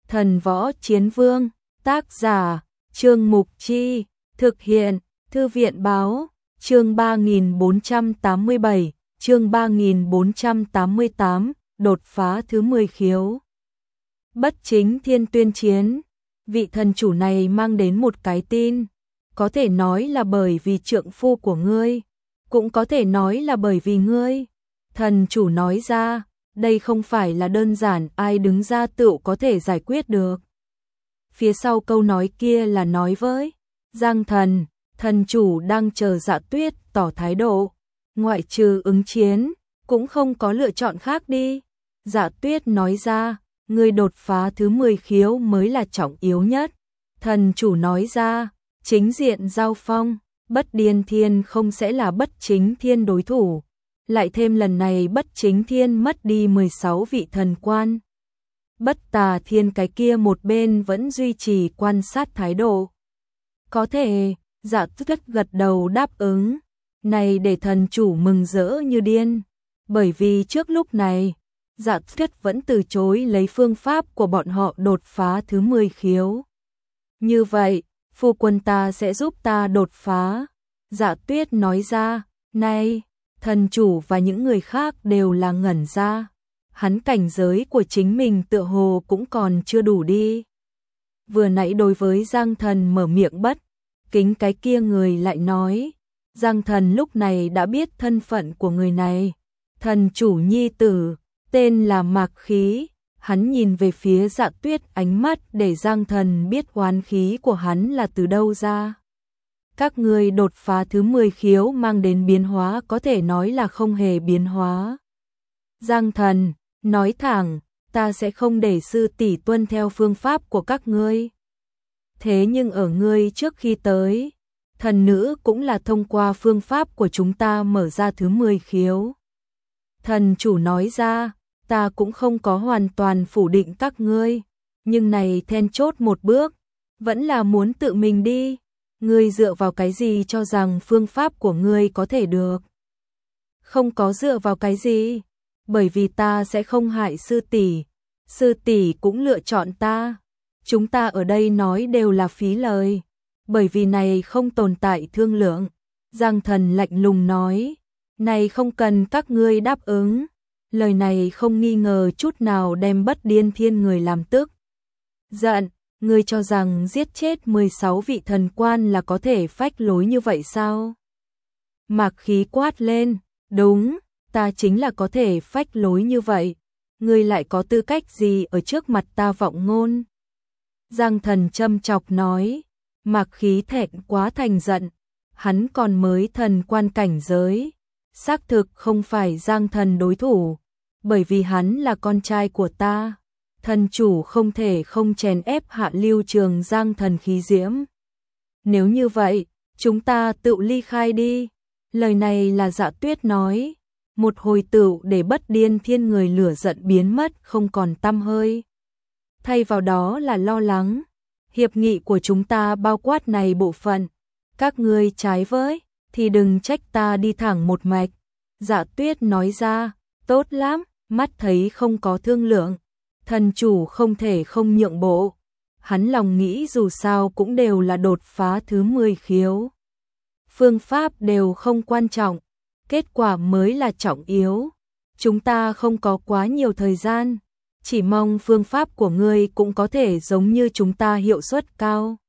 Thần Võ Chiến Vương, tác giả, Trương Mục Chi, thực hiện, Thư viện Báo, chương 3487, chương 3488, đột phá thứ 10 khiếu. Bất Chính Thiên tuyên chiến, vị thần chủ này mang đến một cái tin, có thể nói là bởi vì trượng phu của ngươi, cũng có thể nói là bởi vì ngươi. Thần chủ nói ra, đây không phải là đơn giản ai đứng ra tựu có thể giải quyết được. Phía sau câu nói kia là nói với Giang Thần, thần chủ đang chờ Dạ Tuyết tỏ thái độ, ngoại trừ ứng chiến, cũng không có lựa chọn khác đi. Dạ Tuyết nói ra, người đột phá thứ 10 khiếu mới là trọng yếu nhất. Thần chủ nói ra, chính diện giao phong, Bất Điên Thiên không sẽ là Bất Chính Thiên đối thủ. Lại thêm lần này Bất Chính Thiên mất đi 16 vị thần quan. Bất Tà Thiên cái kia một bên vẫn duy trì quan sát thái độ. Có thể, Dạ Tuyết gật đầu đáp ứng. Này để thần chủ mừng rỡ như điên. Bởi vì trước lúc này, Dạ Tuyết vẫn từ chối lấy phương pháp của bọn họ đột phá thứ 10 khiếu. Như vậy, phu quân ta sẽ giúp ta đột phá. Dạ Tuyết nói ra, này, thần chủ và những người khác đều là ngẩn ra. Hắn cảnh giới của chính mình tựa hồ cũng còn chưa đủ đi. Vừa nãy đối với Giang Thần mở miệng bất kính cái kia người lại nói. Giang Thần lúc này đã biết thân phận của người này. Thần chủ nhi tử, tên là Mạc Khí. Hắn nhìn về phía Dạ Tuyết, ánh mắt để Giang Thần biết oán khí của hắn là từ đâu ra. Các ngươi đột phá thứ 10 khiếu mang đến biến hóa có thể nói là không hề biến hóa. Giang Thần nói thẳng, ta sẽ không để sư tỷ tuân theo phương pháp của các ngươi. Thế nhưng ở ngươi trước khi tới, thần nữ cũng là thông qua phương pháp của chúng ta mở ra thứ 10 khiếu. Thần chủ nói ra, ta cũng không có hoàn toàn phủ định các ngươi, nhưng này then chốt một bước, vẫn là muốn tự mình đi. Ngươi dựa vào cái gì cho rằng phương pháp của ngươi có thể được? Không có dựa vào cái gì, bởi vì ta sẽ không hại sư tỷ cũng lựa chọn ta. Chúng ta ở đây nói đều là phí lời, bởi vì này không tồn tại thương lượng. Giang Thần lạnh lùng nói, này không cần các ngươi đáp ứng. Lời này không nghi ngờ chút nào đem Bất Điên Thiên người làm tức giận. Ngươi cho rằng giết chết 16 vị thần quan là có thể phách lối như vậy sao? Mạc Khí quát lên, đúng, ta chính là có thể phách lối như vậy. Ngươi lại có tư cách gì ở trước mặt ta vọng ngôn? Giang Thần châm chọc nói. Mạc Khí thẹn quá thành giận, hắn còn mới thần quan cảnh giới, xác thực không phải Giang Thần đối thủ, bởi vì hắn là con trai của ta. Thần chủ không thể không chèn ép hạ lưu trường Giang Thần khí diễm. Nếu như vậy, chúng ta tự ly khai đi. Lời này là Dạ Tuyết nói, một hồi tựu để Bất Điên Thiên người lửa giận biến mất không còn tăm hơi. Thay vào đó là lo lắng. Hiệp nghị của chúng ta bao quát này bộ phận. Các ngươi trái với, thì đừng trách ta đi thẳng một mạch. Dạ Tuyết nói ra, tốt lắm, mắt thấy không có thương lượng. Thần chủ không thể không nhượng bộ. Hắn lòng nghĩ dù sao cũng đều là đột phá thứ 10 khiếu. Phương pháp đều không quan trọng, kết quả mới là trọng yếu. Chúng ta không có quá nhiều thời gian, chỉ mong phương pháp của ngươi cũng có thể giống như chúng ta hiệu suất cao.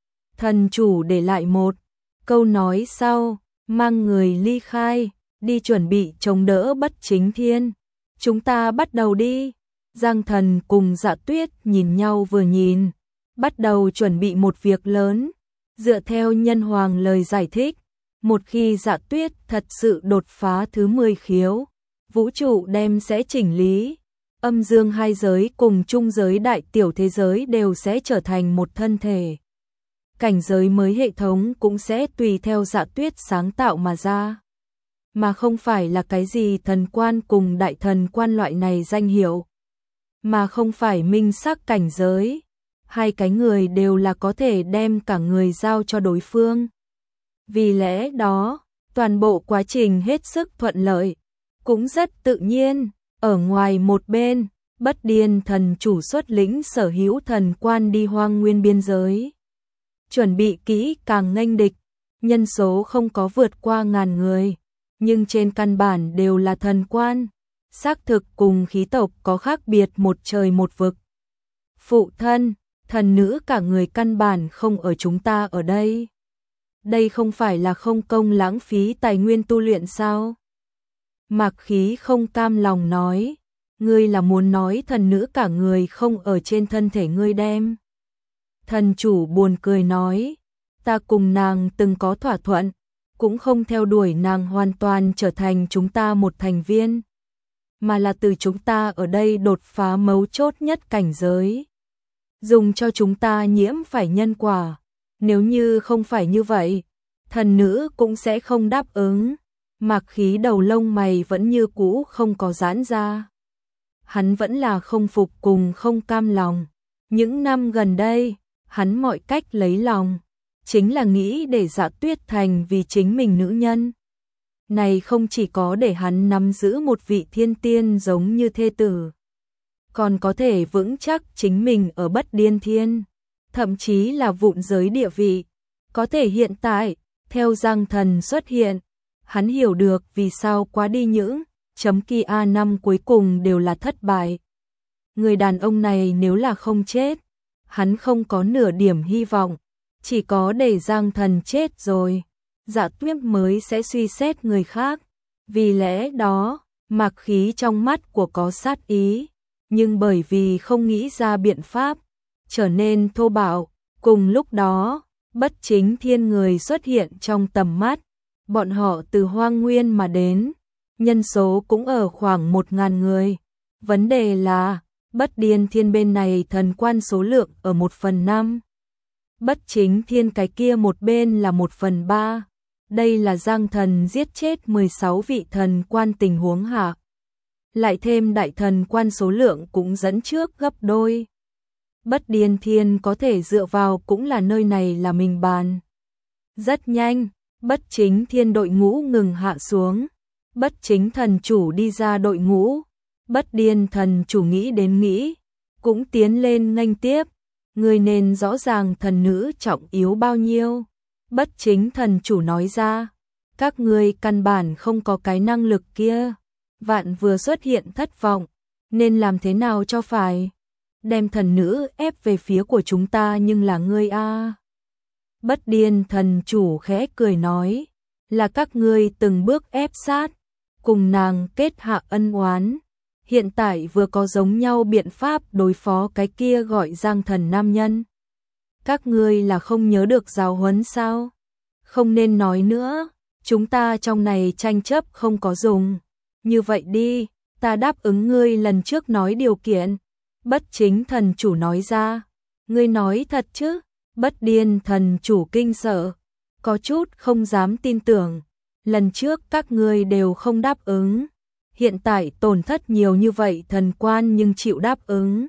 Thần chủ để lại một câu nói sau, mang người ly khai, đi chuẩn bị chống đỡ Bất Chính Thiên. Chúng ta bắt đầu đi. Giang Thần cùng Dạ Tuyết nhìn nhau vừa nhìn, bắt đầu chuẩn bị một việc lớn. Dựa theo Nhân Hoàng lời giải thích, một khi Dạ Tuyết thật sự đột phá thứ 10 khiếu, vũ trụ đem sẽ chỉnh lý. Âm dương hai giới cùng trung giới đại tiểu thế giới đều sẽ trở thành một thân thể. Cảnh giới mới hệ thống cũng sẽ tùy theo Dạ Tuyết sáng tạo mà ra. Mà không phải là cái gì thần quan cùng đại thần quan loại này danh hiệu. Mà không phải minh sắc cảnh giới. Hai cái người đều là có thể đem cả người giao cho đối phương. Vì lẽ đó, toàn bộ quá trình hết sức thuận lợi, cũng rất tự nhiên. Ở ngoài một bên, Bất Điên thần chủ xuất lĩnh sở hữu thần quan đi hoang nguyên biên giới. Chuẩn bị kỹ càng nghênh địch, nhân số không có vượt qua 1000 người, nhưng trên căn bản đều là thần quan, xác thực cùng khí tộc có khác biệt một trời một vực. Phụ thân, thần nữ cả người căn bản không ở chúng ta ở đây. Đây không phải là không công lãng phí tài nguyên tu luyện sao? Mạc Khí không cam lòng nói, ngươi là muốn nói thần nữ cả người không ở trên thân thể ngươi đem. Thần chủ buồn cười nói, ta cùng nàng từng có thỏa thuận, cũng không theo đuổi nàng hoàn toàn trở thành chúng ta một thành viên, mà là từ chúng ta ở đây đột phá mấu chốt nhất cảnh giới, dùng cho chúng ta nhiễm phải nhân quả. Nếu như không phải như vậy, thần nữ cũng sẽ không đáp ứng. Mạc Khí đầu lông mày vẫn như cũ không có giãn ra. Hắn vẫn là không phục cùng không cam lòng. Những năm gần đây, hắn mọi cách lấy lòng, chính là nghĩ để Dạ Tuyết thành vì chính mình nữ nhân. Này không chỉ có để hắn nắm giữ một vị thiên tiên giống như thê tử, còn có thể vững chắc chính mình ở Bất Điên Thiên, thậm chí là vụn giới địa vị. Có thể hiện tại, theo Giang Thần xuất hiện, hắn hiểu được vì sao quá đi những chấm kia năm cuối cùng đều là thất bại. Người đàn ông này nếu là không chết, hắn không có nửa điểm hy vọng, chỉ có để Giang Thần chết rồi, Dạ Tuyết mới sẽ suy xét người khác. Vì lẽ đó, Mạc Khí trong mắt của có sát ý, nhưng bởi vì không nghĩ ra biện pháp, trở nên thô bạo. Cùng lúc đó, Bất Chính Thiên người xuất hiện trong tầm mắt, bọn họ từ hoang nguyên mà đến, nhân số cũng ở khoảng 1000 người. Vấn đề là, Bất Điên Thiên bên này thần quan số lượng ở 1/5. Bất Chính Thiên cái kia một bên là 1/3. Đây là Giang Thần giết chết 16 vị thần quan tình huống hạ. Lại thêm đại thần quan số lượng cũng dẫn trước gấp đôi. Bất Điên Thiên có thể dựa vào cũng là nơi này là mình bàn. Rất nhanh, Bất Chính Thiên đội ngũ ngừng hạ xuống. Bất Chính thần chủ đi ra đội ngũ. Bất Điên thần chủ nghĩ đến nghĩ, cũng tiến lên nghênh tiếp. Người nên rõ ràng thần nữ trọng yếu bao nhiêu. Bất Chính thần chủ nói ra, các ngươi căn bản không có cái năng lực kia. Vạn vừa xuất hiện thất vọng, nên làm thế nào cho phải? Đem thần nữ ép về phía của chúng ta nhưng là ngươi a. Bất Điên thần chủ khẽ cười nói, là các ngươi từng bước ép sát, cùng nàng kết hạ ân oán. Hiện tại vừa có giống nhau biện pháp đối phó cái kia gọi Giang Thần nam nhân. Các ngươi là không nhớ được giáo huấn sao? Không nên nói nữa, chúng ta trong này tranh chấp không có dùng. Như vậy đi, ta đáp ứng ngươi lần trước nói điều kiện. Bất Chính thần chủ nói ra, ngươi nói thật chứ? Bất Điên thần chủ kinh sợ, có chút không dám tin tưởng. Lần trước các ngươi đều không đáp ứng, hiện tại tổn thất nhiều như vậy thần quan nhưng chịu đáp ứng.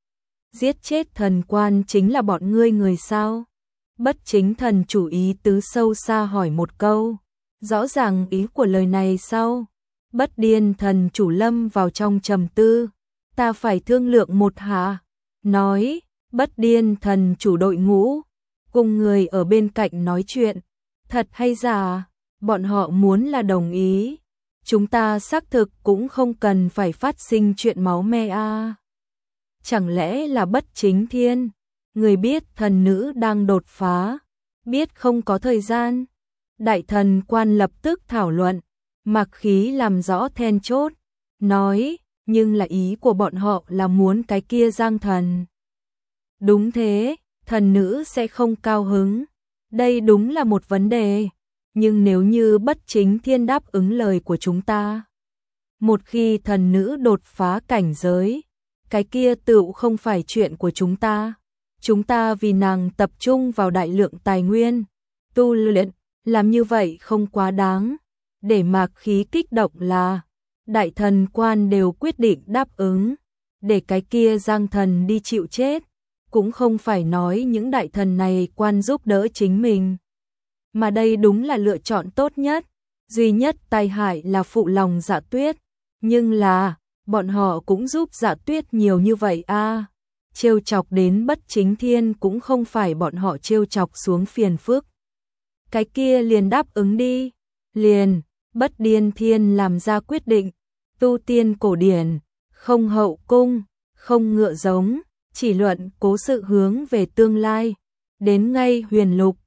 Giết chết thần quan chính là bọn ngươi người sao? Bất Chính thần chủ ý tứ sâu xa hỏi một câu. Rõ ràng ý của lời này sao? Bất Điên thần chủ lâm vào trong trầm tư. Ta phải thương lượng một hạ. Nói, Bất Điên thần chủ đội ngũ, cùng người ở bên cạnh nói chuyện. Thật hay giả? Bọn họ muốn là đồng ý. Chúng ta xác thực cũng không cần phải phát sinh chuyện máu me a. Chẳng lẽ là Bất Chính Thiên? Người biết thần nữ đang đột phá, biết không có thời gian. Đại thần quan lập tức thảo luận, Mạc Khí làm rõ then chốt, nói, nhưng là ý của bọn họ là muốn cái kia Giang Thần. Đúng thế, thần nữ sẽ không cao hứng. Đây đúng là một vấn đề. Nhưng nếu như Bất Chính Thiên đáp ứng lời của chúng ta, một khi thần nữ đột phá cảnh giới, cái kia tựu không phải chuyện của chúng ta. Chúng ta vì nàng tập trung vào đại lượng tài nguyên, tu luyện, làm như vậy không quá đáng. Để Mạc Khí kích động là, đại thần quan đều quyết định đáp ứng, để cái kia Giang Thần đi chịu chết, cũng không phải nói những đại thần này quan giúp đỡ chính mình. Mà đây đúng là lựa chọn tốt nhất, duy nhất tai hại là phụ lòng Dạ Tuyết, nhưng là, bọn họ cũng giúp Dạ Tuyết nhiều như vậy a. Trêu chọc đến Bất Chính Thiên cũng không phải bọn họ trêu chọc xuống phiền phức. Cái kia liền đáp ứng đi. Liền, Bất Điên Thiên làm ra quyết định, tu tiên cổ điển, không hậu cung, không ngựa giống, chỉ luận cố sự hướng về tương lai. Đến ngay Huyền Lục,